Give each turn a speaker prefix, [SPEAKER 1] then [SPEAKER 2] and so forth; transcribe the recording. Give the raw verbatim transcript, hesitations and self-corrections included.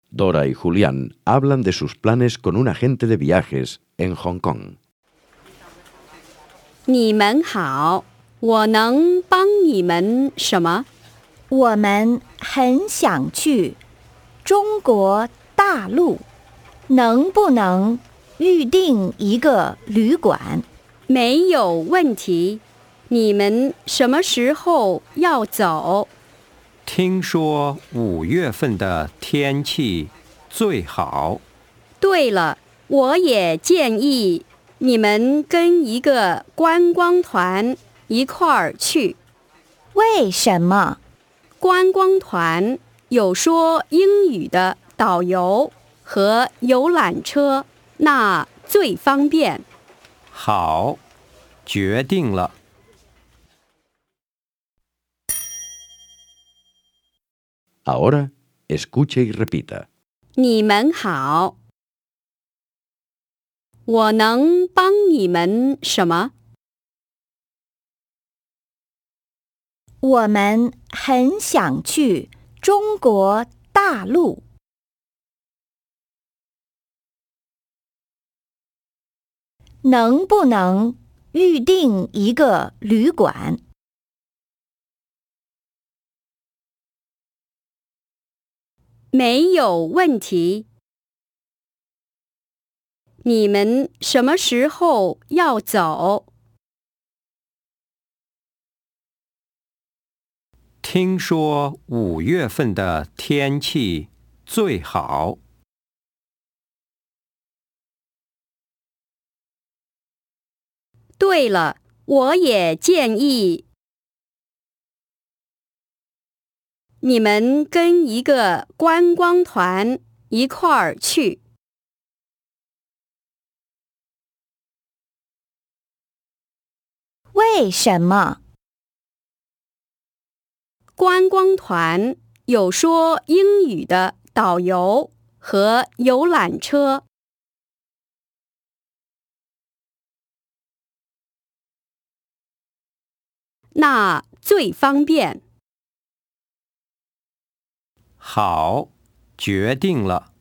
[SPEAKER 1] Dora y Julián hablan de sus planes con un agente de viajes en Hong Kong.
[SPEAKER 2] 你们好，我能帮你们什么？
[SPEAKER 3] 我们很想去中国大陆，能不能预定一个旅馆？
[SPEAKER 2] 没有问题。你们什么时候要走？
[SPEAKER 4] 听说五月份的天气最好。
[SPEAKER 2] 对了，我也建议你们跟一个观光团一块儿去。
[SPEAKER 3] 为什么？
[SPEAKER 2] 观光团有说英语的导游和游览车，那最方便。
[SPEAKER 4] 好，决定了。
[SPEAKER 1] Ahora, escuche y repita.
[SPEAKER 2] 你们好，我能帮你们什么？
[SPEAKER 3] 我们很想去中国大陆，能不能预定一个旅馆？
[SPEAKER 2] 没有问题。你们什么时候要走？
[SPEAKER 4] 听说五月份的天气最好。
[SPEAKER 2] 对了，我也建议你们跟一个观光团一块儿去。
[SPEAKER 3] 为什么？
[SPEAKER 2] 观光团有说英语的导游和游览车，那最方便。
[SPEAKER 4] 好，决定了。